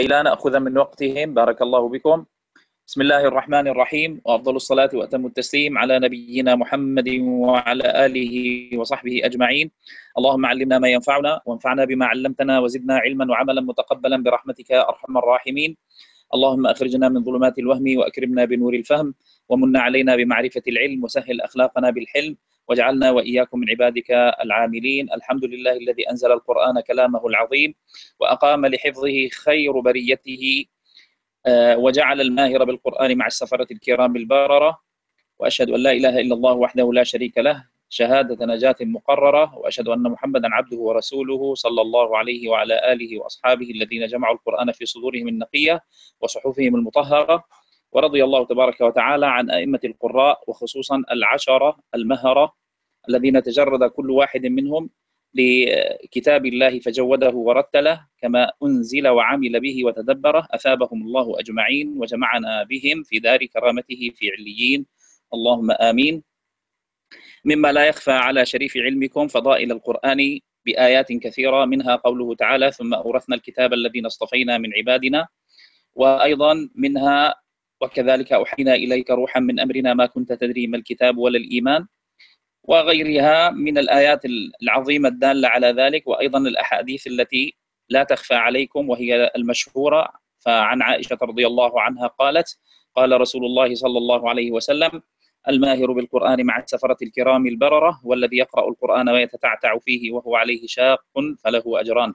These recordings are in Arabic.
لا نأخذ من وقتهم، بارك الله بكم. بسم الله الرحمن الرحيم، وأفضل الصلاة وأتم التسليم على نبينا محمد وعلى آله وصحبه أجمعين. اللهم علمنا ما ينفعنا وانفعنا بما علمتنا وزدنا علما وعملا متقبلا برحمتك يا أرحم الراحمين. اللهم أخرجنا من ظلمات الوهم وأكرمنا بنور الفهم، ومن علينا بمعرفة العلم، وسهل أخلاقنا بالحلم، واجعلنا وإياكم من عبادك العاملين. الحمد لله الذي أنزل القرآن كلامه العظيم، وأقام لحفظه خير بريته، وجعل الماهر بالقرآن مع السفرة الكرام البررة. وأشهد أن لا إله إلا الله وحده لا شريك له شهادة نجاة مقررة، وأشهد أن محمدا عبده ورسوله صلى الله عليه وعلى آله وأصحابه الذين جمعوا القرآن في صدورهم النقية وصحفهم المطهرة. ورضي الله تبارك وتعالى عن أئمة القراء، وخصوصا العشرة المهرة الذين تجرد كل واحد منهم لكتاب الله فجوده ورتله كما أنزل وعمل به وتدبره، أثابهم الله أجمعين وجمعنا بهم في دار كرامته في عليين، اللهم آمين. مما لا يخفى على شريف علمكم فضائل القرآن بآيات كثيرة، منها قوله تعالى: ثم أورثنا الكتاب الذين اصطفينا من عبادنا. وأيضا منها: وكذلك أوحينا إليك روحا من أمرنا ما كنت تدري ما الكتاب ولا الإيمان. وغيرها من الآيات العظيمة الدالة على ذلك، وأيضا الأحاديث التي لا تخفى عليكم وهي المشهورة. فعن عائشة رضي الله عنها قالت: قال رسول الله صلى الله عليه وسلم: الماهر بالقرآن مع السفرة الكرام البررة، والذي يقرأ القرآن ويتتعتع فيه وهو عليه شاق فله أجران.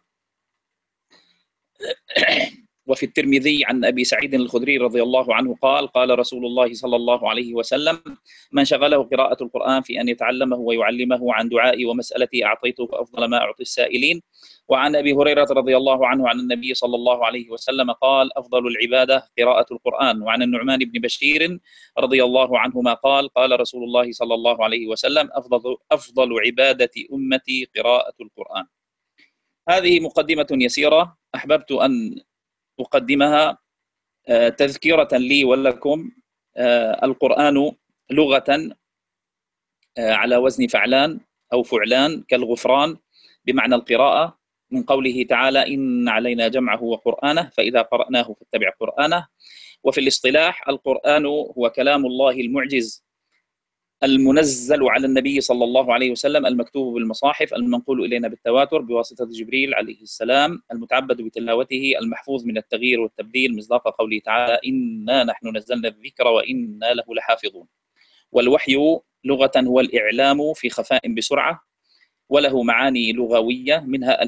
وفي الترمذي عن أبي سعيد الخدري رضي الله عنه قال: قال رسول الله صلى الله عليه وسلم: من شغله قراءة القرآن في أن يتعلمه ويعلمه عن دعائي ومسألتي أعطيته أفضل ما أعطي السائلين. وعن أبي هريرة رضي الله عنه عن النبي صلى الله عليه وسلم قال: أفضل العبادة قراءة القرآن. وعن النعمان بن بشير رضي الله عنهما قال: قال رسول الله صلى الله عليه وسلم: أفضل عبادة أمتي قراءة القرآن. هذه مقدمة يسيرة أحببت أن أقدمها تذكرة لي ولكم. القرآن لغة على وزن فعلان أو فعلان كالغفران، بمعنى القراءة، من قوله تعالى: إن علينا جمعه وقرآنه فإذا قرأناه فاتبع قرآنه. وفي الاصطلاح القرآن هو كلام الله المعجز المنزل على النبي صلى الله عليه وسلم، المكتوب بالمصاحف، المنقول إلينا بالتواتر بواسطة جبريل عليه السلام، المتعبد بتلاوته، المحفوظ من التغيير والتبديل، مصداق قوله تعالى: إنا نحن نزلنا الذكر وإنا له لحافظون. والوحي لغة هو الإعلام في خفاء بسرعة، وله معاني لغوية، منها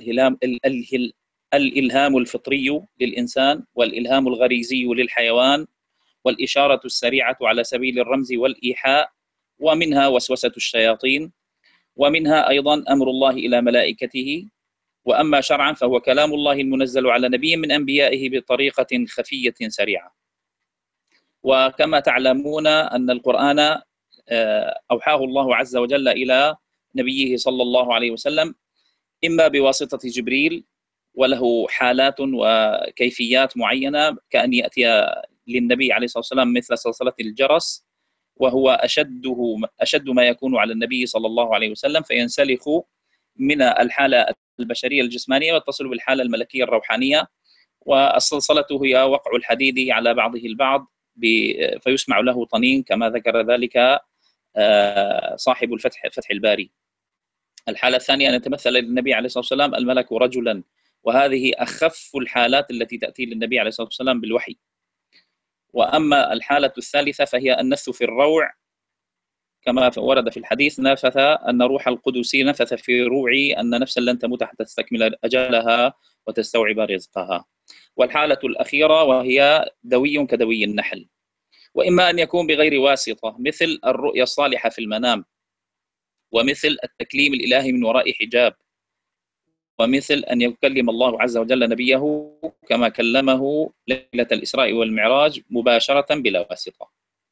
الإلهام الفطري للإنسان، والإلهام الغريزي للحيوان، والإشارة السريعة على سبيل الرمز والإيحاء، ومنها وسوسة الشياطين، ومنها أيضا أمر الله إلى ملائكته. وأما شرعا فهو كلام الله المنزل على نبي من أنبيائه بطريقة خفية سريعة. وكما تعلمون أن القرآن أوحاه الله عز وجل إلى نبيه صلى الله عليه وسلم إما بواسطة جبريل، وله حالات وكيفيات معينة، كأن يأتي للنبي عليه الصلاة والسلام مثل صلصلة الجرس، وهو أشد ما يكون على النبي صلى الله عليه وسلم، فينسلخ من الحالة البشرية الجسمانية واتصل بالحالة الملكية الروحانية. والصلصلة هي وقع الحديد على بعضه البعض فيسمع له طنين، كما ذكر ذلك صاحب فتح الباري. الحالة الثانية أن يتمثل للنبي عليه الصلاة والسلام الملك رجلا، وهذه أخف الحالات التي تأتي للنبي عليه الصلاة والسلام بالوحي. وأما الحالة الثالثة فهي النفث في الروع، كما ورد في الحديث: نفث أن روح القدس نفث في روعي أن نفسا لن تموت حتى تستكمل أجلها وتستوعب رزقها. والحالة الأخيرة وهي دوي كدوي النحل. وإما أن يكون بغير واسطة، مثل الرؤيا الصالحة في المنام، ومثل التكليم الإلهي من وراء حجاب، ومثل أن يكلم الله عز وجل نبيه كما كلمه ليلة الإسراء والمعراج مباشرة بلا واسطة.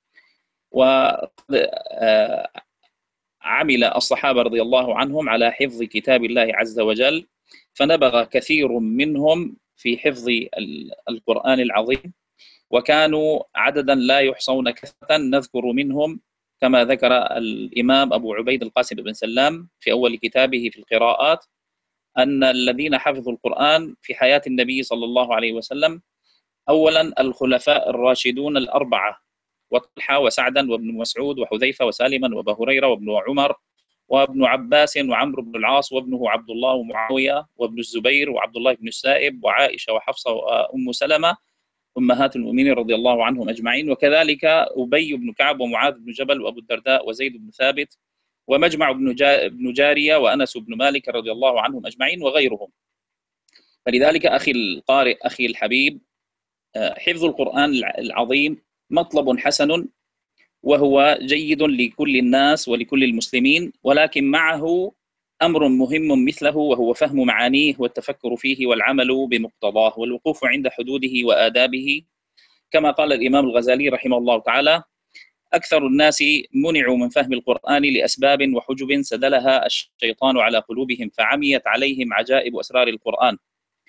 وقد عمل الصحابة رضي الله عنهم على حفظ كتاب الله عز وجل، فنبغ كثير منهم في حفظ القرآن العظيم، وكانوا عددا لا يحصون كثرة. نذكر منهم كما ذكر الإمام أبو عبيد القاسم بن سلام في أول كتابه في القراءات، أن الذين حفظوا القرآن في حياة النبي صلى الله عليه وسلم أولا الخلفاء الراشدون الأربعة، وطلحة وسعدا وابن مسعود وحذيفة وسالما وأبا هريرة وابن عمر وابن عباس وعمرو بن العاص وابنه عبد الله ومعاوية وابن الزبير وعبد الله بن السائب وعائشة وحفصة وأم سلمة أمهات المؤمنين رضي الله عنهم أجمعين، وكذلك أبي بن كعب ومعاذ بن جبل وأبو الدرداء وزيد بن ثابت ومجمع بن جارية وأنس بن مالك رضي الله عنهم أجمعين وغيرهم. فلذلك أخي القارئ أخي الحبيب، حفظ القرآن العظيم مطلب حسن وهو جيد لكل الناس ولكل المسلمين، ولكن معه أمر مهم مثله وهو فهم معانيه والتفكر فيه والعمل بمقتضاه والوقوف عند حدوده وآدابه. كما قال الإمام الغزالي رحمه الله تعالى: أكثر الناس منعوا من فهم القرآن لأسباب وحجب سدلها الشيطان على قلوبهم فعميت عليهم عجائب أسرار القرآن،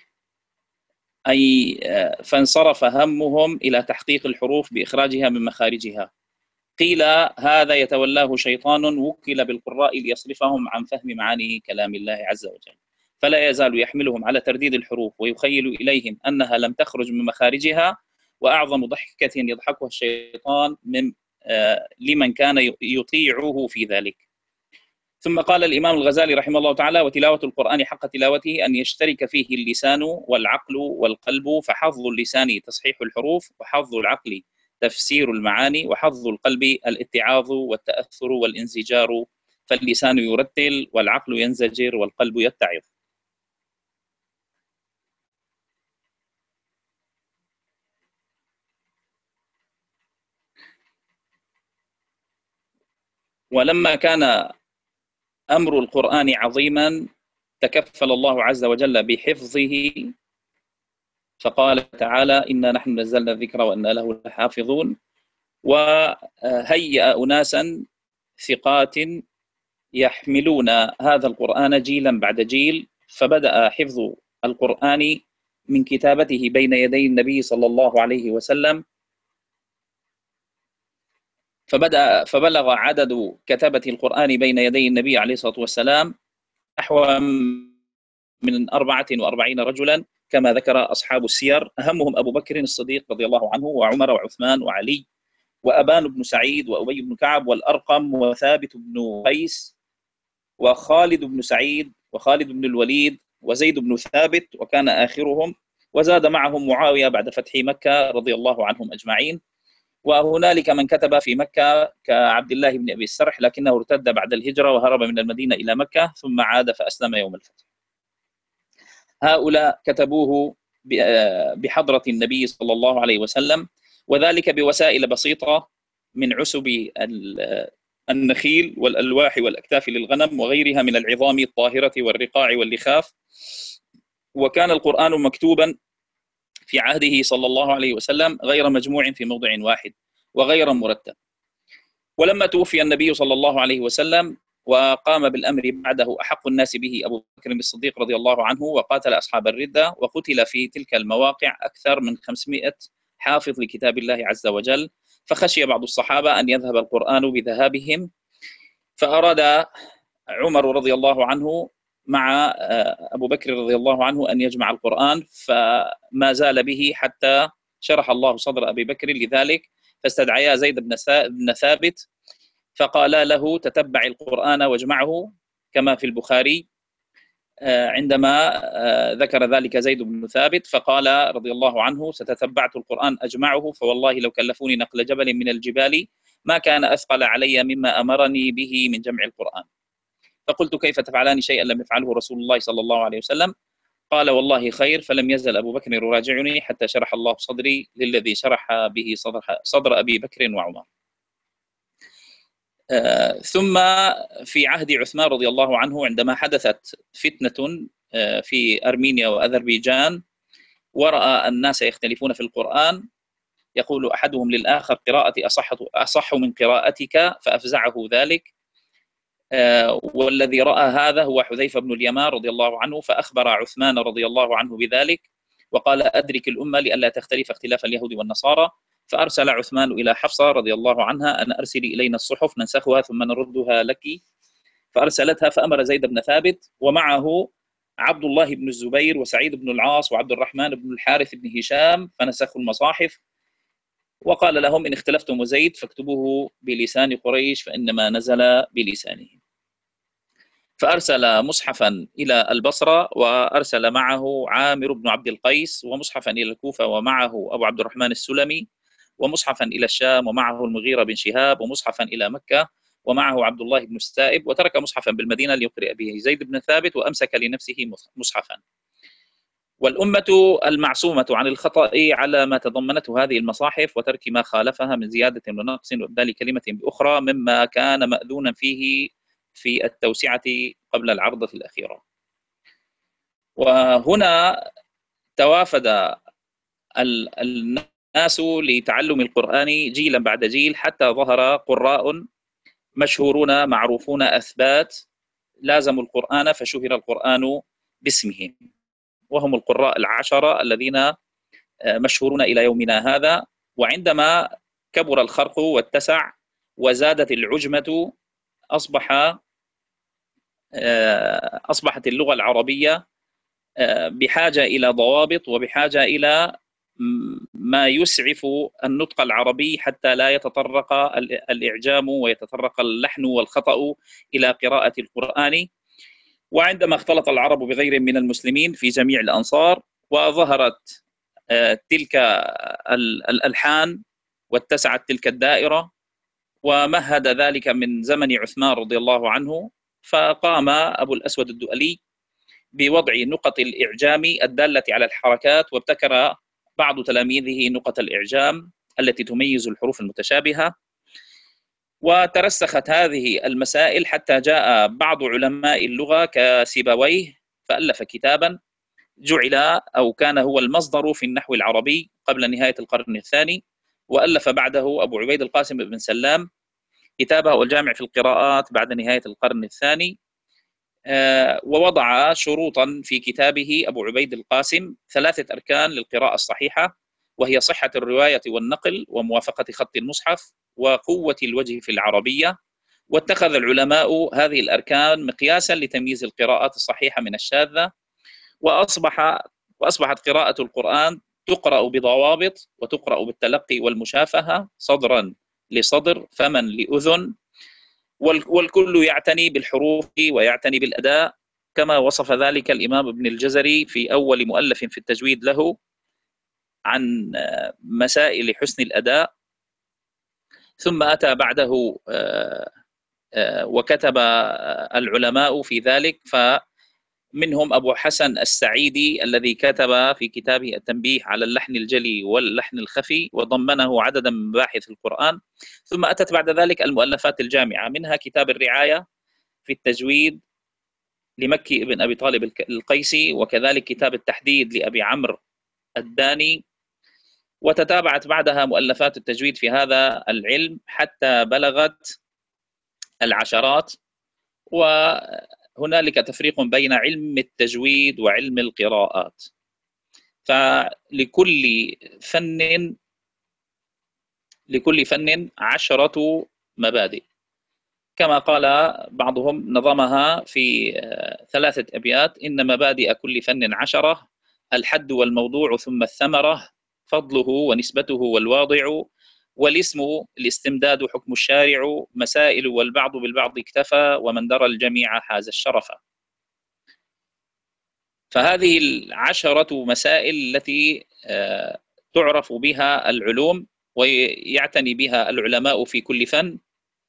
أي فانصرف همهم إلى تحقيق الحروف بإخراجها من مخارجها. قيل هذا يتولاه شيطان وكل بالقراء ليصرفهم عن فهم معاني كلام الله عز وجل، فلا يزال يحملهم على ترديد الحروف ويخيل إليهم أنها لم تخرج من مخارجها، وأعظم ضحكة يضحكها الشيطان لمن كان يطيعه في ذلك. ثم قال الإمام الغزالي رحمه الله تعالى: وتلاوة القرآن حق تلاوته أن يشترك فيه اللسان والعقل والقلب، فحظ اللسان تصحيح الحروف، وحظ العقل تفسير المعاني، وحظ القلب الاتعاظ والتأثر والانزجار، فاللسان يرتل والعقل ينزجر والقلب يتعظ. ولما كان أمر القرآن عظيما تكفل الله عز وجل بحفظه، فقال تعالى: إنا نحن نزلنا الذكر وإنا له لحافظون، وهيأ أناسا ثقات يحملون هذا القرآن جيلا بعد جيل، فبدأ حفظ القرآن من كتابته بين يدي النبي صلى الله عليه وسلم، فبلغ عدد كتبة القرآن بين يدي النبي عليه الصلاة والسلام نحو من 44 رجلا، كما ذكر أصحاب السير، أهمهم أبو بكر الصديق رضي الله عنه وعمر وعثمان وعلي وأبان بن سعيد وأبي بن كعب والأرقم وثابت بن قيس وخالد بن سعيد وخالد بن الوليد وزيد بن ثابت، وكان آخرهم، وزاد معهم معاوية بعد فتح مكة رضي الله عنهم أجمعين. وهنالك من كتب في مكة كعبد الله بن أبي السرح، لكنه ارتد بعد الهجرة وهرب من المدينة إلى مكة ثم عاد فأسلم يوم الفتح. هؤلاء كتبوه بحضرة النبي صلى الله عليه وسلم، وذلك بوسائل بسيطة من عسب النخيل والألواح والأكتاف للغنم وغيرها من العظام الطاهرة والرقاع واللخاف. وكان القرآن مكتوبا في عهده صلى الله عليه وسلم غير مجموع في موضع واحد وغير مرتب. ولما توفي النبي صلى الله عليه وسلم وقام بالأمر بعده أحق الناس به أبو بكر الصديق رضي الله عنه، وقاتل أصحاب الردة، وقتل في تلك المواقع أكثر من 500 حافظ لكتاب الله عز وجل، فخشي بعض الصحابة أن يذهب القرآن بذهابهم، فأراد عمر رضي الله عنه مع أبو بكر رضي الله عنه أن يجمع القرآن، فما زال به حتى شرح الله صدر أبي بكر لذلك، فاستدعيا زيد بن ثابت فقالا له: تتبع القرآن واجمعه، كما في البخاري. عندما ذكر ذلك زيد بن ثابت فقال رضي الله عنه: ستتبعت القرآن أجمعه، فوالله لو كلفوني نقل جبل من الجبال ما كان أثقل علي مما أمرني به من جمع القرآن. فقلت: كيف تفعلان شيئا لم يفعله رسول الله صلى الله عليه وسلم؟ قال: والله خير. فلم يزل أبو بكر يراجعني حتى شرح الله صدري للذي شرح به صدر أبي بكر وعمر. ثم في عهد عثمان رضي الله عنه عندما حدثت فتنة في أرمينيا وأذربيجان، ورأى الناس يختلفون في القرآن، يقول أحدهم للآخر: قراءتي أصح من قراءتك، فأفزعه ذلك. والذي رأى هذا هو حذيفة بن اليمان رضي الله عنه، فأخبر عثمان رضي الله عنه بذلك وقال: أدرك الأمة لئلا تختلف اختلاف اليهود والنصارى. فأرسل عثمان إلى حفصة رضي الله عنها أن أرسلي إلينا الصحف ننسخها ثم نردها لك، فأرسلتها، فأمر زيد بن ثابت ومعه عبد الله بن الزبير وسعيد بن العاص وعبد الرحمن بن الحارث بن هشام فنسخوا المصاحف، وقال لهم إن اختلفتم وزيد فاكتبوه بلسان قريش فإنما نزل بلسانه. فأرسل مصحفا إلى البصرة، وأرسل معه عامر بن عبد القيس، ومصحفا إلى الكوفة ومعه أبو عبد الرحمن السلمي، ومصحفا إلى الشام ومعه المغيرة بن شهاب، ومصحفا إلى مكة ومعه عبد الله بن السائب، وترك مصحفا بالمدينة ليقرئ به زيد بن ثابت، وأمسك لنفسه مصحفا. والأمة المعصومة عن الخطأ على ما تضمنته هذه المصاحف وترك ما خالفها من زيادة ونقص وإبدال كلمة بأخرى مما كان مأذونا فيه في التوسعة قبل العرضة الأخيرة. وهنا توافد الناس لتعلم القرآن جيلا بعد جيل، حتى ظهر قراء مشهورون معروفون أثبات لازموا القرآن فشهر القرآن باسمهم، وهم القراء العشرة الذين مشهورون إلى يومنا هذا. وعندما كبر الخرق واتسع وزادت العجمة أصبحت اللغة العربية بحاجة إلى ضوابط وبحاجة إلى ما يسعف النطق العربي حتى لا يتطرق الإعجام ويتطرق اللحن والخطأ إلى قراءة القرآن. وعندما اختلط العرب بغير من المسلمين في جميع الأنصار وظهرت تلك الألحان واتسعت تلك الدائرة ومهد ذلك من زمن عثمان رضي الله عنه، فقام أبو الأسود الدؤلي بوضع نقط الإعجام الدالة على الحركات، وابتكر بعض تلاميذه نقط الإعجام التي تميز الحروف المتشابهة. وترسخت هذه المسائل حتى جاء بعض علماء اللغة كسيبويه فألف كتابا جعل أو كان هو المصدر في النحو العربي قبل نهاية القرن الثاني، وألف بعده أبو عبيد القاسم بن سلام كتابه الجامع في القراءات بعد نهاية القرن الثاني. ووضع شروطا في كتابه أبو عبيد القاسم 3 أركان للقراءة الصحيحة، وهي صحة الرواية والنقل وموافقة خط المصحف وقوة الوجه في العربية. واتخذ العلماء هذه الأركان مقياسا لتمييز القراءات الصحيحة من الشاذة، وأصبحت قراءة القرآن تقرأ بضوابط وتقرأ بالتلقي والمشافهة، صدرا لصدر، فما لأذن، والكل يعتني بالحروف ويعتني بالأداء، كما وصف ذلك الإمام ابن الجزري في أول مؤلف في التجويد له عن مسائل حسن الأداء. ثم أتى بعده وكتب العلماء في ذلك، فمنهم أبو حسن السعيدي الذي كتب في كتابه التنبيه على اللحن الجلي واللحن الخفي وضمنه عددا من مباحث القرآن. ثم أتت بعد ذلك المؤلفات الجامعة، منها كتاب الرعاية في التجويد لمكي بن أبي طالب القيسي، وكذلك كتاب التحديد لأبي عمرو الداني، وتتابعت بعدها مؤلفات التجويد في هذا العلم حتى بلغت العشرات. وهنالك تفريق بين علم التجويد وعلم القراءات، فلكل فن 10 مبادئ، كما قال بعضهم نظمها في 3 أبيات: إن مبادئ كل فن 10، الحد والموضوع ثم الثمرة، فضله ونسبته والواضع، والاسم الاستمداد حكم الشارع، مسائل والبعض بالبعض اكتفى، ومن درى الجميع حاز الشرف. فهذه 10 مسائل التي تعرف بها العلوم ويعتني بها العلماء في كل فن.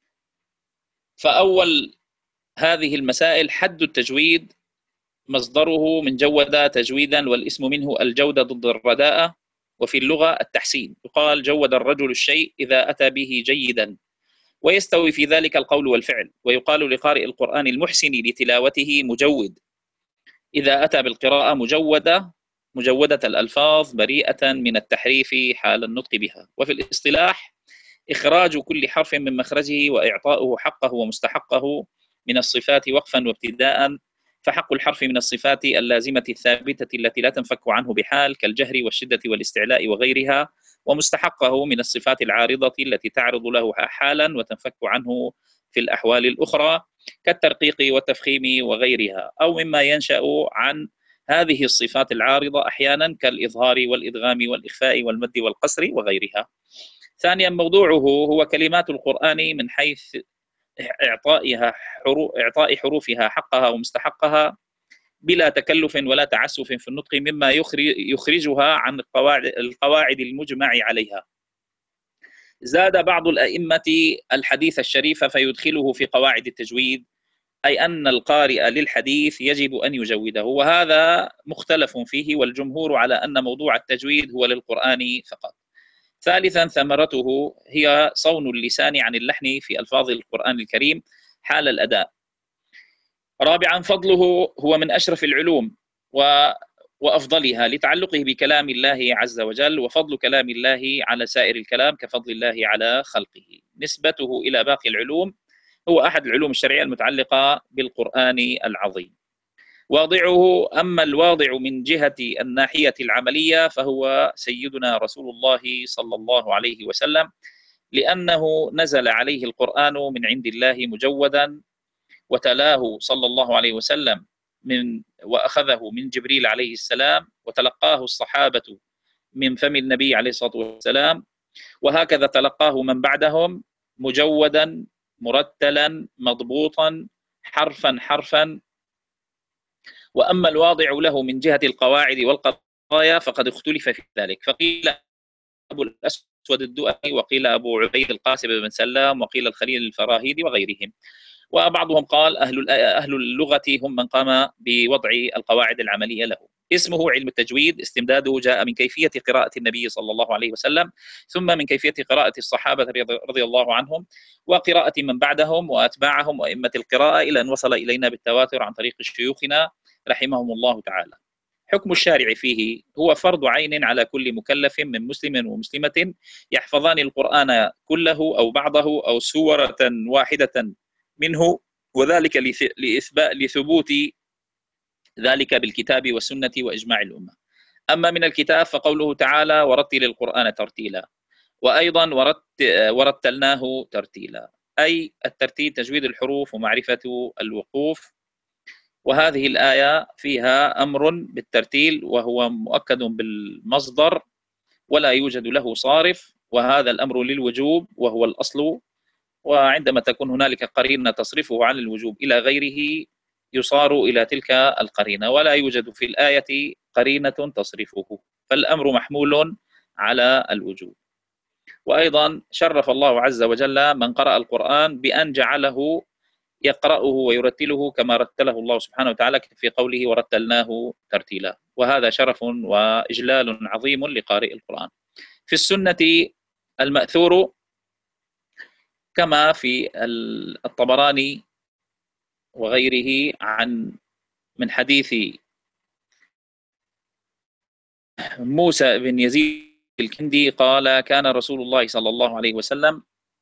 فأول هذه المسائل حد التجويد، مصدره من جود تجويدا، والاسم منه الجودة ضد الرداءة، وفي اللغة التحسين، يقال جود الرجل الشيء إذا أتى به جيدا، ويستوي في ذلك القول والفعل. ويقال لقارئ القرآن المحسن لتلاوته مجود إذا أتى بالقراءة مجودة الألفاظ بريئة من التحريف حال النطق بها. وفي الاصطلاح إخراج كل حرف من مخرجه وإعطاؤه حقه ومستحقه من الصفات وقفا وابتداء، فحق الحرف من الصفات اللازمة الثابتة التي لا تنفك عنه بحال كالجهر والشدة والاستعلاء وغيرها، ومستحقه من الصفات العارضة التي تعرض له حالا وتنفك عنه في الأحوال الأخرى كالترقيق والتفخيم وغيرها، أو مما ينشأ عن هذه الصفات العارضة أحيانا كالإظهار والإدغام والإخفاء والمد والقصر وغيرها. ثانيا، موضوعه هو كلمات القرآن من حيث إعطاء حروفها حقها ومستحقها بلا تكلف ولا تعسف في النطق، مما يخرجها عن القواعد المجمع عليها. زاد بعض الأئمة الحديث الشريف فيدخله في قواعد التجويد، أي أن القارئ للحديث يجب أن يجوده، وهذا مختلف فيه، والجمهور على أن موضوع التجويد هو للقرآن فقط. ثالثا، ثمرته هي صون اللسان عن اللحن في ألفاظ القرآن الكريم حال الأداء. رابعا، فضله هو من أشرف العلوم وأفضلها لتعلقه بكلام الله عز وجل، وفضل كلام الله على سائر الكلام كفضل الله على خلقه. نسبته إلى باقي العلوم هو أحد العلوم الشرعية المتعلقة بالقرآن العظيم. واضعه، أما الواضع من جهة الناحية العملية فهو سيدنا رسول الله صلى الله عليه وسلم، لأنه نزل عليه القرآن من عند الله مجودا، وتلاه صلى الله عليه وسلم وأخذه من جبريل عليه السلام، وتلقاه الصحابة من فم النبي عليه الصلاة والسلام، وهكذا تلقاه من بعدهم مجودا مرتلا مضبوطا حرفا حرفا. وأما الواضع له من جهة القواعد والقضايا فقد اختلف في ذلك، فقيل أبو الأسود الدؤلي، وقيل أبو عبيد القاسم بن سلام، وقيل الخليل الفراهيدي وغيرهم. وبعضهم قال أهل اللغة هم من قام بوضع القواعد العملية له. اسمه علم التجويد، استمداده جاء من كيفية قراءة النبي صلى الله عليه وسلم، ثم من كيفية قراءة الصحابة رضي الله عنهم، وقراءة من بعدهم وأتباعهم وأئمة القراءة، إلى أن وصل إلينا بالتواتر عن طريق شيوخنا رحمهم الله تعالى. حكم الشارع فيه هو فرض عين على كل مكلف من مسلم ومسلمة يحفظان القرآن كله أو بعضه أو سورة واحدة منه، وذلك لثبوت ذلك بالكتاب والسنة وإجماع الأمة. أما من الكتاب فقوله تعالى ورتل القرآن ترتيلا، وأيضا ورتلناه ترتيلا، أي الترتيل تجويد الحروف ومعرفة الوقوف. وهذه الآية فيها أمر بالترتيل وهو مؤكد بالمصدر ولا يوجد له صارف، وهذا الأمر للوجوب وهو الأصل، وعندما تكون هنالك قرينة تصرفه عن الوجوب إلى غيره يصار إلى تلك القرينة، ولا يوجد في الآية قرينة تصرفه، فالأمر محمول على الوجوب. وأيضا شرف الله عز وجل من قرأ القرآن بأن جعله يقرأه ويرتله كما رتله الله سبحانه وتعالى في قوله ورتلناه ترتيلا، وهذا شرف وإجلال عظيم لقارئ القرآن. في السنة المأثور كما في الطبراني وغيره من حديث موسى بن يزيد الكندي قال كان رسول الله صلى الله عليه وسلم،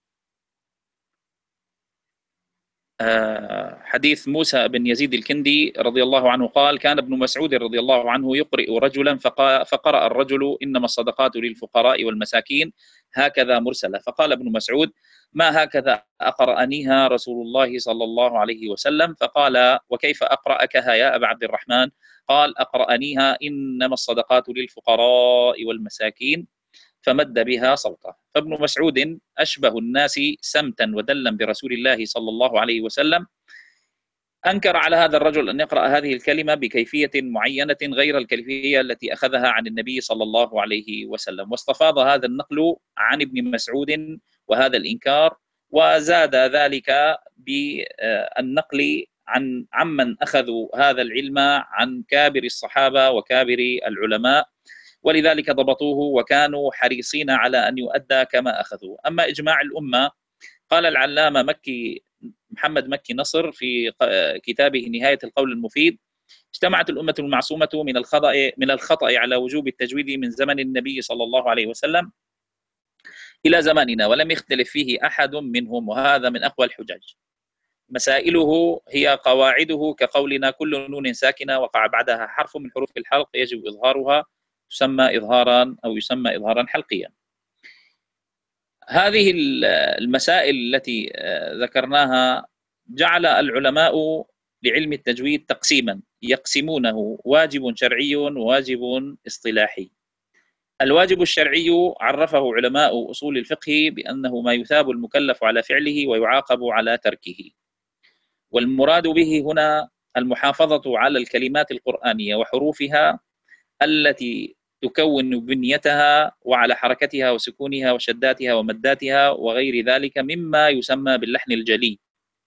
حديث موسى بن يزيد الكندي رضي الله عنه قال كان ابن مسعود رضي الله عنه يقرئ رجلا فقرأ الرجل إنما الصدقات للفقراء والمساكين هكذا مرسلة، فقال ابن مسعود ما هكذا أقرأنيها رسول الله صلى الله عليه وسلم؟ فقال وكيف أقرأكها يا أبا عبد الرحمن؟ قال أقرأنيها إنما الصدقات للفقراء والمساكين، فمد بها صوته. فابن مسعود أشبه الناس سمتا ودلا برسول الله صلى الله عليه وسلم، أنكر على هذا الرجل أن يقرأ هذه الكلمة بكيفية معينة غير الكيفية التي أخذها عن النبي صلى الله عليه وسلم، واستفاض هذا النقل عن ابن مسعود وهذا الإنكار، وزاد ذلك بالنقل عمن أخذوا هذا العلم عن كابر الصحابة وكابر العلماء، ولذلك ضبطوه وكانوا حريصين على أن يؤدى كما أخذوا. أما إجماع الأمة قال العلامة محمد مكي نصر في كتابه نهاية القول المفيد اجتمعت الأمة المعصومة من الخطأ على وجوب التجويد من زمن النبي صلى الله عليه وسلم إلى زماننا ولم يختلف فيه أحد منهم، وهذا من أقوى الحجج. مسائله هي قواعده كقولنا كل نون ساكنة وقع بعدها حرف من حروف الحلق يجب إظهارها، تسمى إظهارا أو يسمى إظهارا حلقيا. هذه المسائل التي ذكرناها جعل العلماء لعلم التجويد تقسيما يقسمونه واجب شرعي وواجب اصطلاحي. الواجب الشرعي عرفه علماء أصول الفقه بأنه ما يثاب المكلف على فعله ويعاقب على تركه، والمراد به هنا المحافظة على الكلمات القرآنية وحروفها التي تكون بنيتها، وعلى حركتها وسكونها وشداتها ومداتها وغير ذلك مما يسمى باللحن الجلي.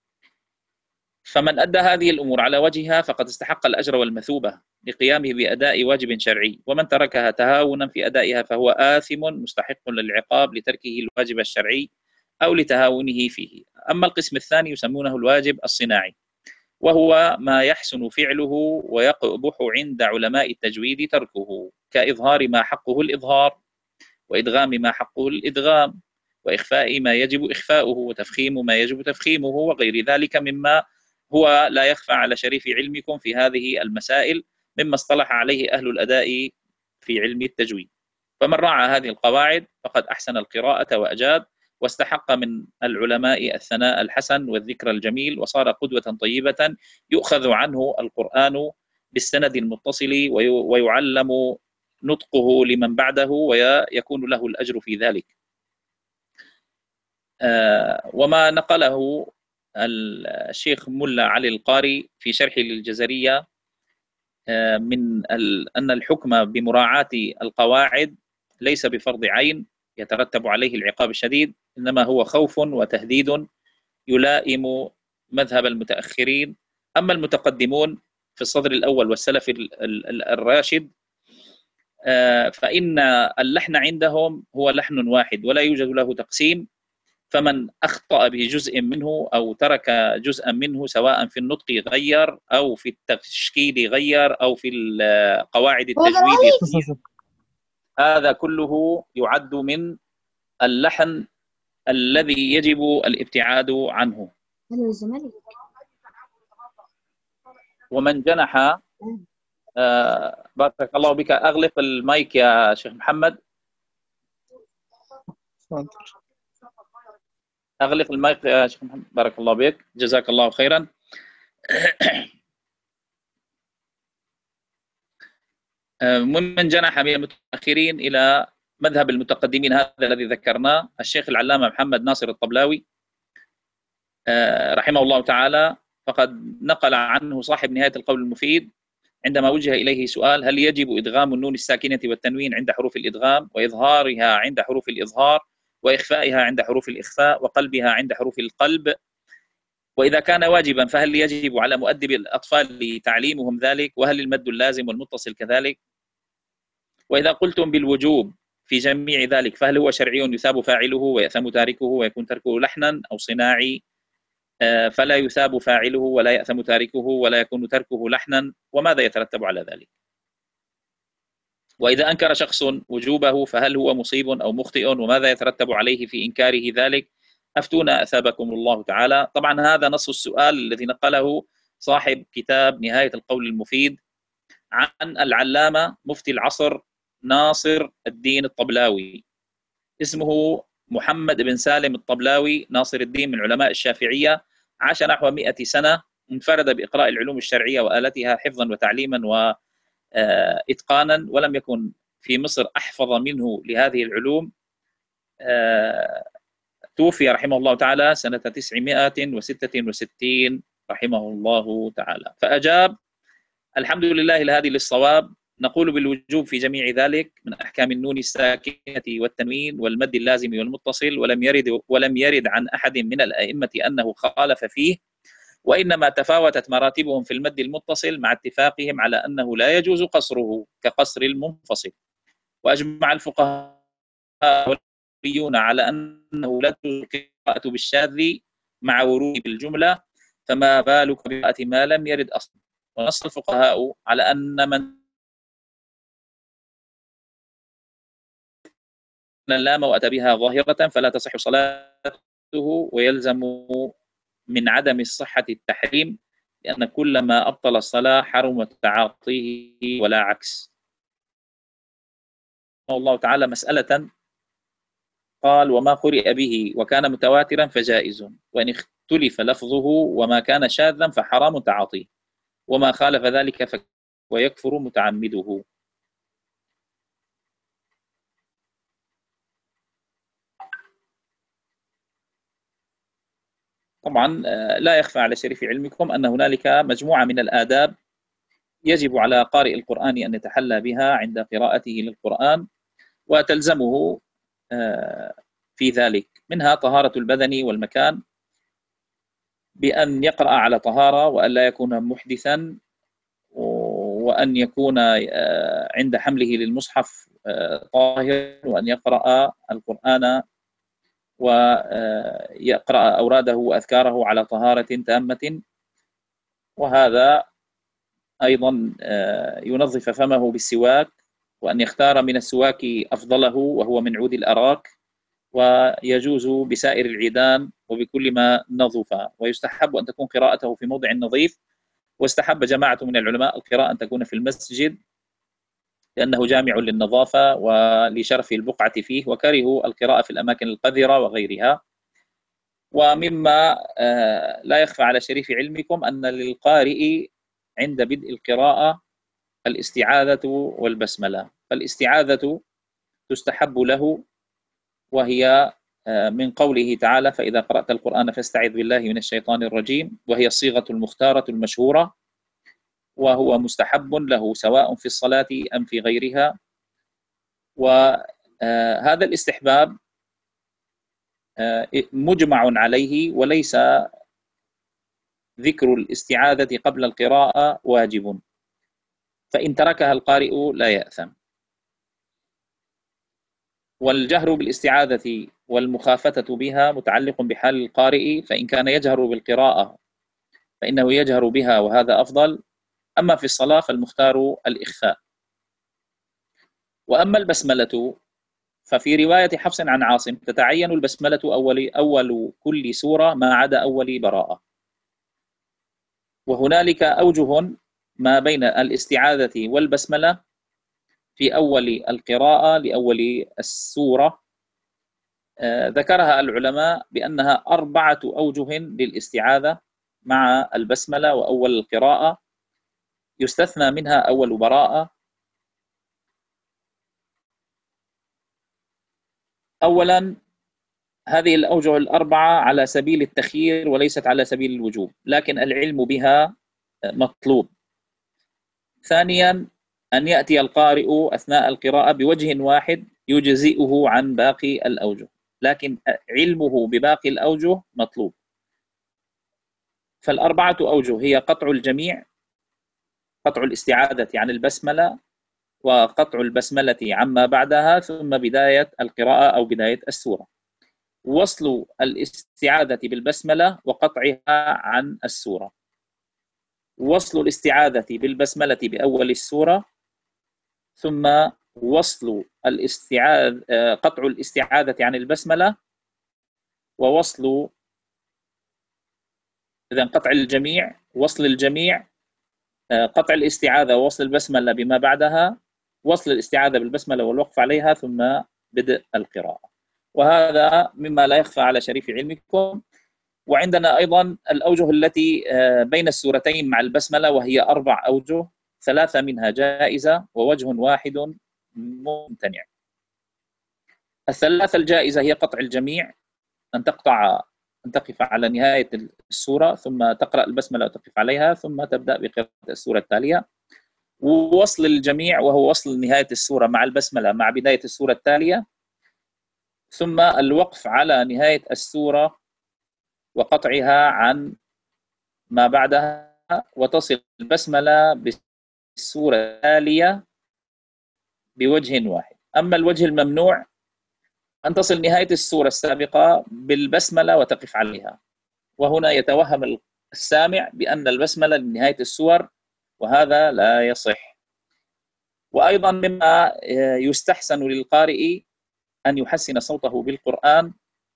فمن أدى هذه الأمور على وجهها فقد استحق الأجر والمثوبة لقيامه بأداء واجب شرعي، ومن تركها تهاونا في أدائها فهو آثم مستحق للعقاب لتركه الواجب الشرعي أو لتهاونه فيه. أما القسم الثاني يسمونه الواجب الصناعي، وهو ما يحسن فعله ويقبح عند علماء التجويد تركه، كإظهار ما حقه الإظهار، وإدغام ما حقه الإدغام، وإخفاء ما يجب إخفاؤه، وتفخيم ما يجب تفخيمه، وغير ذلك مما هو لا يخفى على شريف علمكم في هذه المسائل مما اصطلح عليه أهل الأداء في علم التجويد. فمن راعى هذه القواعد فقد أحسن القراءة وأجاد، واستحق من العلماء الثناء الحسن والذكر الجميل، وصار قدوة طيبة يؤخذ عنه القرآن بالسند المتصل ويعلم نطقه لمن بعده ويكون له الأجر في ذلك. وما نقله الشيخ ملا علي القاري في شرحه للجزرية من أن الحكم بمراعاة القواعد ليس بفرض عين يترتب عليه العقاب الشديد، إنما هو خوف وتهديد يلائم مذهب المتأخرين. أما المتقدمون في الصدر الأول والسلف الراشد فإن اللحن عندهم هو لحن واحد ولا يوجد له تقسيم، فمن أخطأ بجزء منه أو ترك جزءا منه سواء في النطق غير أو في التشكيل غير أو في قواعد التجويد هذا كله يعد من اللحن الذي يجب الابتعاد عنه. ومن جنح بارك الله بك، أغلق المايك يا شيخ محمد، أغلق المايك يا شيخ محمد، بارك الله بك، جزاك الله خيرا. ممن جنح من المتأخرين إلى مذهب المتقدمين هذا الذي ذكرناه الشيخ العلامة محمد ناصر الطبلاوي رحمه الله تعالى، فقد نقل عنه صاحب نهاية القول المفيد عندما وجه إليه سؤال: هل يجب إدغام النون الساكنة والتنوين عند حروف الإدغام، وإظهارها عند حروف الإظهار، وإخفائها عند حروف الإخفاء، وقلبها عند حروف القلب؟ وإذا كان واجبا فهل يجب على مؤدب الأطفال تعليمهم ذلك؟ وهل المد اللازم والمتصل كذلك؟ وإذا قلتم بالوجوب في جميع ذلك فهل هو شرعي يثاب فاعله ويأثم تاركه ويكون تركه لحنا أو صناعي فلا يثاب فاعله ولا يأثم تاركه ولا يكون تركه لحنا؟ وماذا يترتب على ذلك؟ وإذا أنكر شخص وجوبه فهل هو مصيب أو مخطئ؟ وماذا يترتب عليه في إنكاره ذلك؟ أفتونا أثابكم الله تعالى. طبعا هذا نص السؤال الذي نقله صاحب كتاب نهاية القول المفيد عن العلامة مفتي العصر ناصر الدين الطبلاوي. اسمه محمد بن سالم الطبلاوي ناصر الدين، من علماء الشافعية، عاش نحو 100 سنة، انفرد بإقراء العلوم الشرعية وآلتها حفظا وتعليما وإتقانا، ولم يكن في مصر أحفظ منه لهذه العلوم. توفي رحمه الله تعالى سنة 966 رحمه الله تعالى. فأجاب: الحمد لله الهادي للصواب، نقول بالوجوب في جميع ذلك من أحكام النون الساكنة والتنوين والمد اللازم والمتصل، ولم يرد عن أحد من الأئمة أنه خالف فيه، وإنما تفاوتت مراتبهم في المد المتصل مع اتفاقهم على أنه لا يجوز قصره كقصر المنفصل. وأجمع الفقهاء والأصوليون على أنه لا تجوز القراءة بالشاذ مع ورود بالجملة، فما بالك بقراءة ما لم يرد أصلا. ونص الفقهاء على أن من لام وأتى بها ظاهرة فلا تصح صلاته، ويلزم من عدم الصحة التحريم، لأن كل ما أبطل الصلاة حرم تعاطيه ولا عكس. الله تعالى مسألة قال: وما قرئ به وكان متواترا فجائز، وإن اختلف لفظه وما كان شاذا فحرام تعاطيه، وما خالف ذلك ويكفر متعمده. طبعا لا يخفى على شريف علمكم أن هنالك مجموعة من الآداب يجب على قارئ القرآن أن يتحلى بها عند قراءته للقرآن، وتلزمه في ذلك، منها طهارة البدن والمكان، بأن يقرأ على طهارة، وأن لا يكون محدثا، وأن يكون عند حمله للمصحف طاهر، وأن يقرأ القرآن ويقرأ أوراده وأذكاره على طهارة تامة. وهذا أيضا ينظف فمه بالسواك، وأن يختار من السواك أفضله وهو من عود الأراك، ويجوز بسائر العيدان وبكل ما نظف، ويستحب أن تكون قراءته في موضع نظيف. واستحب جماعة من العلماء القراءة أن تكون في المسجد لأنه جامع للنظافة ولشرف البقعة فيه، وكرهوا القراءة في الأماكن القذرة وغيرها. ومما لا يخفى على شريف علمكم أن للقارئ عند بدء القراءة الاستعاذة والبسملة. فالاستعاذة تستحب له، وهي من قوله تعالى: فإذا قرأت القرآن فاستعذ بالله من الشيطان الرجيم، وهي الصيغة المختارة المشهورة، وهو مستحب له سواء في الصلاة أم في غيرها. وهذا الاستحباب مجمع عليه، وليس ذكر الاستعاذة قبل القراءة واجب، فإن تركها القارئ لا يأثم. والجهر بالاستعاذة والمخافتة بها متعلق بحال القارئ، فإن كان يجهر بالقراءة فإنه يجهر بها وهذا أفضل، أما في الصلاة فالمختار الإخفاء. وأما البسملة ففي رواية حفص عن عاصم: تتعين البسملة أول كل سورة ما عدا أول براءة. وهنالك أوجه ما بين الاستعاذة والبسملة في أول القراءة لأول السورة، ذكرها العلماء بأنها 4 أوجه للاستعاذة مع البسملة وأول القراءة، يستثنى منها أول براءة. أولا، هذه الأوجه 4 على سبيل التخيير وليست على سبيل الوجوب، لكن العلم بها مطلوب. ثانيا، أن يأتي القارئ أثناء القراءة بوجه واحد يجزئه عن باقي الأوجه، لكن علمه بباقي الأوجه مطلوب. فال4 أوجه هي قطع الجميع، قطع الاستعاذة عن البسملة، وقطع البسملة عما بعدها، ثم بداية القراءة أو بداية السورة. وصل الاستعاذة بالبسملة وقطعها عن السورة. وصل الاستعاذة بالبسملة بأول السورة، ثم وصل قطع الاستعاذة عن البسملة، ووصل قطع الجميع، وصل الجميع، قطع الاستعاذة ووصل البسملة بما بعدها، وصل الاستعاذة بالبسملة والوقف عليها، ثم بدء القراءة. وهذا مما لا يخفى على شريف علمكم. وعندنا أيضا الأوجه التي بين السورتين مع البسملة، وهي 4 أوجه، 3 منها جائزة ووجه واحد ممتنع. ال3 الجائزة هي قطع الجميع، أن تقف على نهاية السورة ثم تقرأ البسملة وتقف عليها ثم تبدأ بقراءة السورة التالية. ووصل الجميع وهو وصل نهاية السورة مع البسملة مع بداية السورة التالية، ثم الوقف على نهاية السورة وقطعها عن ما بعدها، وتصل البسملة بالسورة التالية بوجه واحد. أما الوجه الممنوع أن تصل نهاية السورة السابقة بالبسملة وتقف عليها، وهنا يتوهم السامع بأن البسملة لنهاية السور، وهذا لا يصح. وأيضا مما يستحسن للقارئ أن يحسن صوته بالقرآن،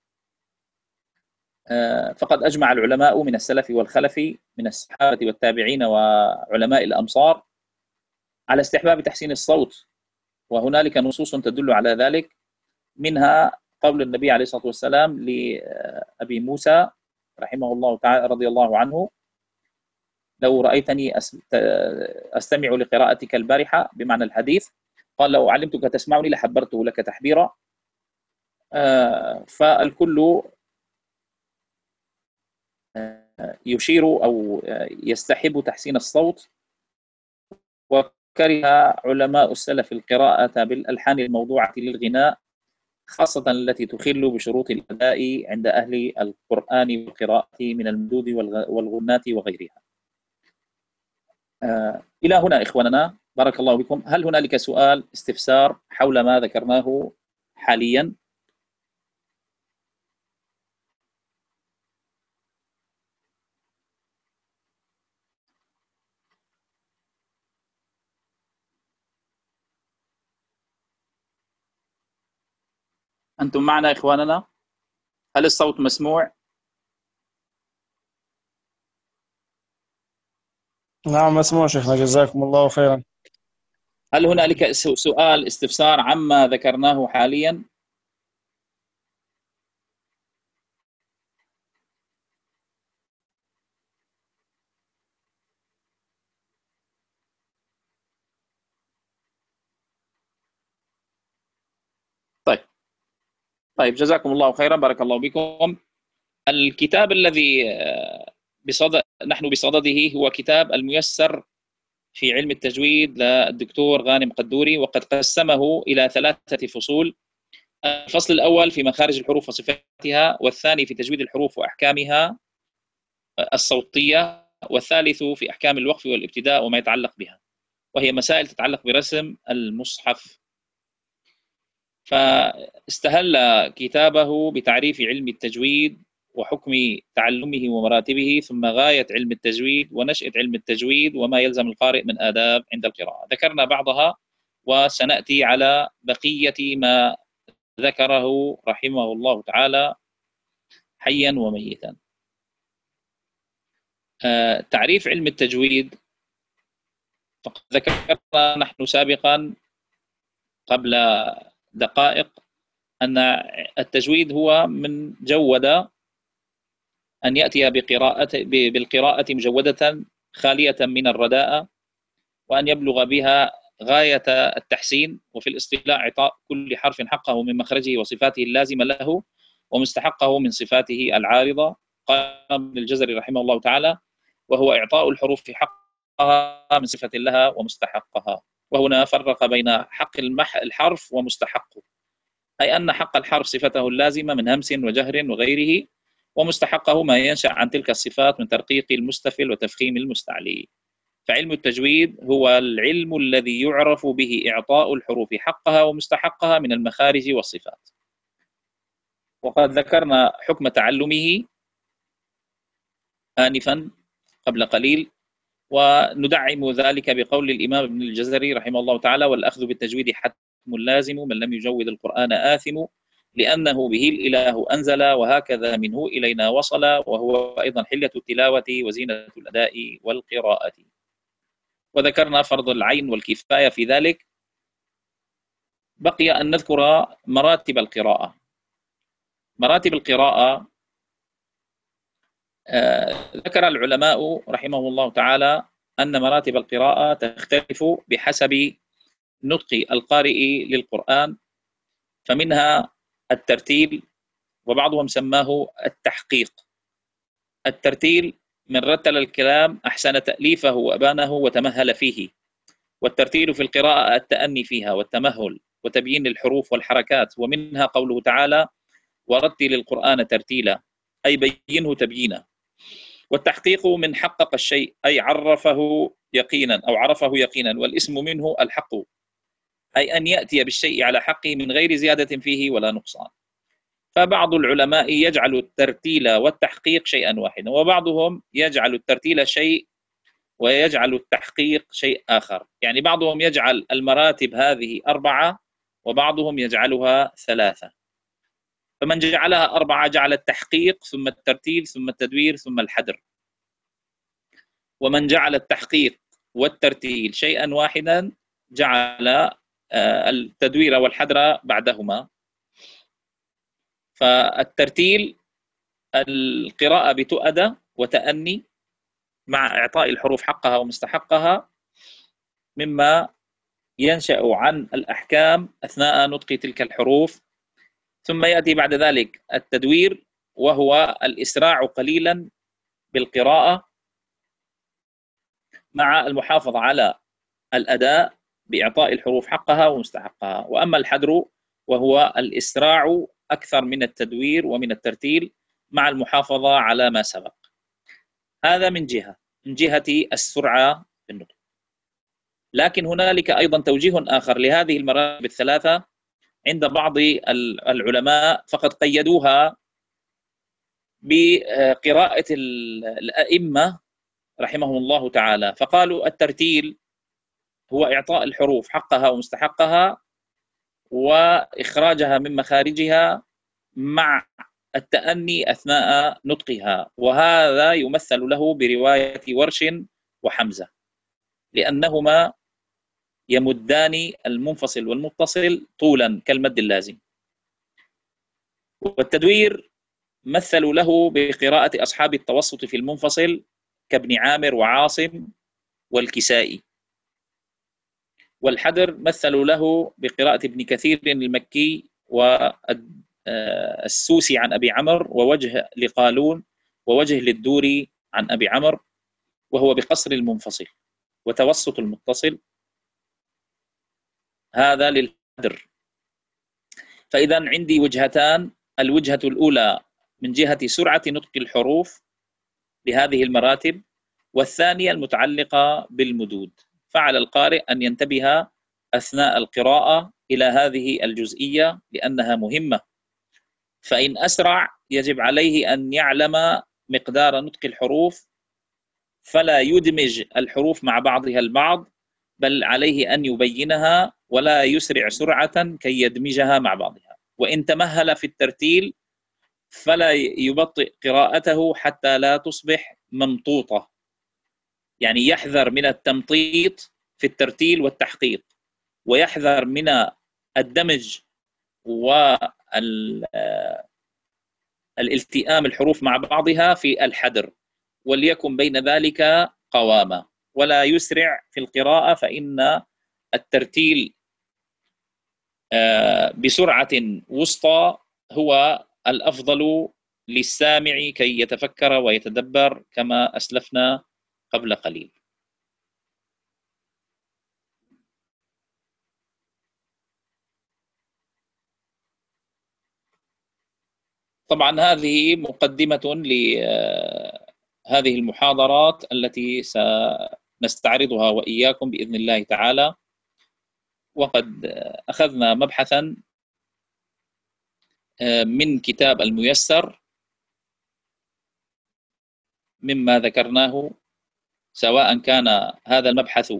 فقد أجمع العلماء من السلف والخلف من الصحابة والتابعين وعلماء الأمصار على استحباب تحسين الصوت، وهنالك نصوص تدل على ذلك، منها قول النبي عليه الصلاة والسلام لأبي موسى رحمه الله تعالى رضي الله عنه: لو رأيتني أستمع لقراءتك البارحة، بمعنى الحديث، قال: لو علمتك تسمعني لحبرته لك تحبيرا. فالكل يشير أو يستحب تحسين الصوت، وكره علماء السلف القراءة بالألحان الموضوعة للغناء، خاصة التي تخل بشروط الأداء عند أهل القرآن والقراءة من المدود والغنات وغيرها. إلى هنا إخواننا بارك الله بكم، هل هنالك سؤال استفسار حول ما ذكرناه حاليا؟ أنتم معنا إخواننا؟ هل الصوت مسموع؟ نعم مسموع شيخنا، جزاكم الله خيرا. هل هنالك سؤال استفسار عما ذكرناه حاليا؟ طيب طيب، جزاكم الله خيرا، بارك الله بكم. الكتاب الذي نحن بصدده هو كتاب الميسر في علم التجويد للدكتور غانم قدوري، وقد قسمه إلى 3 فصول: الفصل الأول في مخارج الحروف وصفاتها، والثاني في تجويد الحروف وأحكامها الصوتية، والثالث في أحكام الوقف والابتداء وما يتعلق بها، وهي مسائل تتعلق برسم المصحف. فاستهل كتابه بتعريف علم التجويد وحكم تعلمه ومراتبه، ثم غاية علم التجويد ونشأة علم التجويد وما يلزم القارئ من آداب عند القراءة. ذكرنا بعضها وسنأتي على بقية ما ذكره رحمه الله تعالى حيا وميتا. تعريف علم التجويد، فقد ذكرنا نحن سابقا قبل دقائق أن التجويد هو من جود أن يأتي بالقراءة مجودة خالية من الرداءة، وأن يبلغ بها غاية التحسين، وفي الاصطلاح إعطاء كل حرف حقه من مخرجه وصفاته اللازمة له ومستحقه من صفاته العارضة. قال ابن الجزري رحمه الله تعالى: وهو إعطاء الحروف حقها من صفة لها ومستحقها. وهنا فرق بين حق الحرف ومستحقه، أي أن حق الحرف صفته اللازمة من همس وجهر وغيره، ومستحقه ما ينشأ عن تلك الصفات من ترقيق المستفل وتفخيم المستعلي. فعلم التجويد هو العلم الذي يعرف به إعطاء الحروف حقها ومستحقها من المخارج والصفات. وقد ذكرنا حكم تعلمه آنفا قبل قليل، وندعم ذلك بقول الإمام ابن الجزري رحمه الله تعالى: والأخذ بالتجويد حتم لازم، من لم يجود القرآن آثم، لأنه به الإله أنزل، وهكذا منه إلينا وصل، وهو أيضا حلية التلاوة وزينة الأداء والقراءة. وذكرنا فرض العين والكفاية في ذلك. بقي أن نذكر مراتب القراءة. مراتب القراءة ذكر العلماء رحمهم الله تعالى أن مراتب القراءة تختلف بحسب نطق القارئ للقرآن، فمنها الترتيل، وبعضهم سماه التحقيق. الترتيل من رتل الكلام أحسن تأليفه وأبانه وتمهل فيه، والترتيل في القراءة التأني فيها والتمهل وتبيين الحروف والحركات، ومنها قوله تعالى: ورتل القرآن ترتيلا، أي بينه تبيينا. والتحقيق من حقق الشيء، أي عرفه يقينا أو عرفه يقينا، والاسم منه الحق، أي أن يأتي بالشيء على حقه من غير زيادة فيه ولا نقصان. فبعض العلماء يجعل الترتيل والتحقيق شيئا واحدا، وبعضهم يجعل الترتيل شيء ويجعل التحقيق شيء آخر. يعني بعضهم يجعل المراتب هذه 4، وبعضهم يجعلها 3. فمن جعلها 4 جعل التحقيق ثم الترتيل ثم التدوير ثم الحدر، ومن جعل التحقيق والترتيل شيئا واحدا جعل التدوير والحدر بعدهما. فالترتيل القراءة بتؤدى وتأني مع إعطاء الحروف حقها ومستحقها، مما ينشأ عن الأحكام أثناء نطق تلك الحروف. ثم يأتي بعد ذلك التدوير، وهو الإسراع قليلا بالقراءة مع المحافظة على الأداء بإعطاء الحروف حقها ومستحقها. وأما الحدر وهو الإسراع أكثر من التدوير ومن الترتيل مع المحافظة على ما سبق. هذا من جهة السرعة في النطق. لكن هنالك أيضا توجيه آخر لهذه المراتب الثلاثة عند بعض العلماء، فقد قيدوها بقراءة الأئمة رحمهم الله تعالى، فقالوا الترتيل هو إعطاء الحروف حقها ومستحقها وإخراجها من مخارجها مع التأني أثناء نطقها، وهذا يمثل له برواية ورش وحمزة، لأنهما يمدان المنفصل والمتصل طولا كالمد اللازم. والتدوير مثلوا له بقراءة أصحاب التوسط في المنفصل كابن عامر وعاصم والكسائي. والحدر مثلوا له بقراءة ابن كثير المكي والسوسي عن أبي عمرو، ووجه لقالون ووجه للدوري عن أبي عمرو، وهو بقصر المنفصل وتوسط المتصل، هذا للحدر. فإذا عندي وجهتان: الوجهة الأولى من جهة سرعة نطق الحروف بهذه المراتب، والثانية المتعلقة بالمدود. فعلى القارئ أن ينتبه أثناء القراءة إلى هذه الجزئية لأنها مهمة. فإن أسرع يجب عليه أن يعلم مقدار نطق الحروف، فلا يدمج الحروف مع بعضها البعض، بل عليه أن يبينها ولا يسرع سرعة كي يدمجها مع بعضها. وإن تمهل في الترتيل فلا يبطئ قراءته حتى لا تصبح ممطوطة، يعني يحذر من التمطيط في الترتيل والتحقيق، ويحذر من الدمج والالتئام الحروف مع بعضها في الحدر، وليكن بين ذلك قوامة، ولا يسرع في القراءة، فإن الترتيل بسرعة وسطى هو الأفضل للسامع كي يتفكر ويتدبر كما أسلفنا قبل قليل. طبعا هذه مقدمة لهذه المحاضرات التي سنستعرضها وإياكم بإذن الله تعالى. وقد أخذنا مبحثا من كتاب الميسر مما ذكرناه، سواء كان هذا المبحث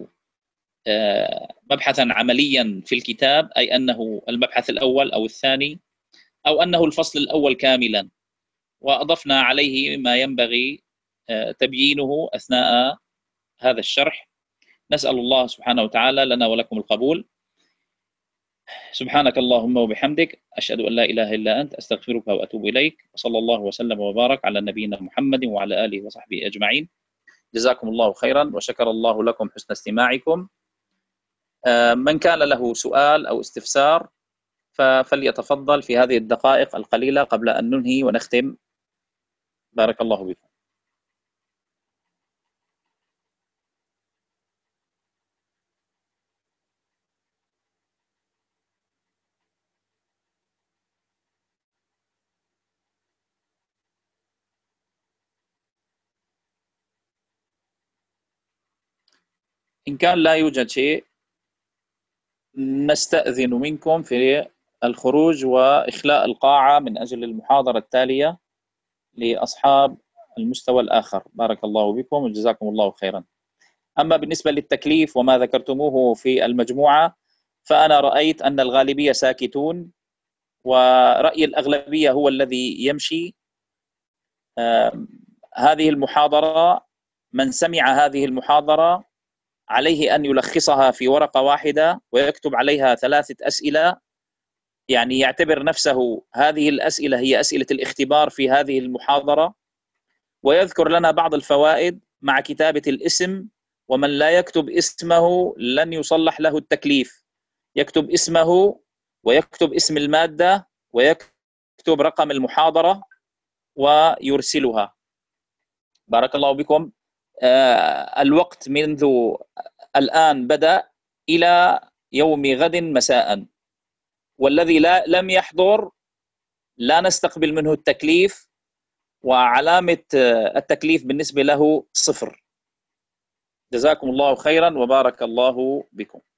مبحثا عمليا في الكتاب، أي أنه المبحث الأول أو الثاني، أو أنه الفصل الأول كاملا، وأضفنا عليه ما ينبغي تبيينه أثناء هذا الشرح. نسأل الله سبحانه وتعالى لنا ولكم القبول. سبحانك اللهم وبحمدك، أشهد أن لا إله إلا أنت، أستغفرك وأتوب إليك، وصلى الله وسلم وبارك على نبينا محمد وعلى آله وصحبه أجمعين. جزاكم الله خيرا، وشكر الله لكم حسن استماعكم. من كان له سؤال أو استفسار فليتفضل في هذه الدقائق القليلة قبل أن ننهي ونختم. بارك الله بكم. إن كان لا يوجد شيء نستأذن منكم في الخروج وإخلاء القاعة من أجل المحاضرة التالية لأصحاب المستوى الآخر. بارك الله بكم وجزاكم الله خيرا. أما بالنسبة للتكليف وما ذكرتموه في المجموعة، فأنا رأيت أن الغالبية ساكتون، ورأي الأغلبية هو الذي يمشي. هذه المحاضرة، من سمع هذه المحاضرة عليه أن يلخصها في ورقة واحدة ويكتب عليها 3 أسئلة يعني يعتبر نفسه هذه الأسئلة هي أسئلة الاختبار في هذه المحاضرة، ويذكر لنا بعض الفوائد مع كتابة الاسم، ومن لا يكتب اسمه لن يصلح له التكليف. يكتب اسمه ويكتب اسم المادة ويكتب رقم المحاضرة ويرسلها. بارك الله بكم. الوقت منذ الآن بدأ إلى يوم غد مساء، والذي لم يحضر لا نستقبل منه التكليف، وعلامة التكليف بالنسبة له 0. جزاكم الله خيرا وبارك الله بكم.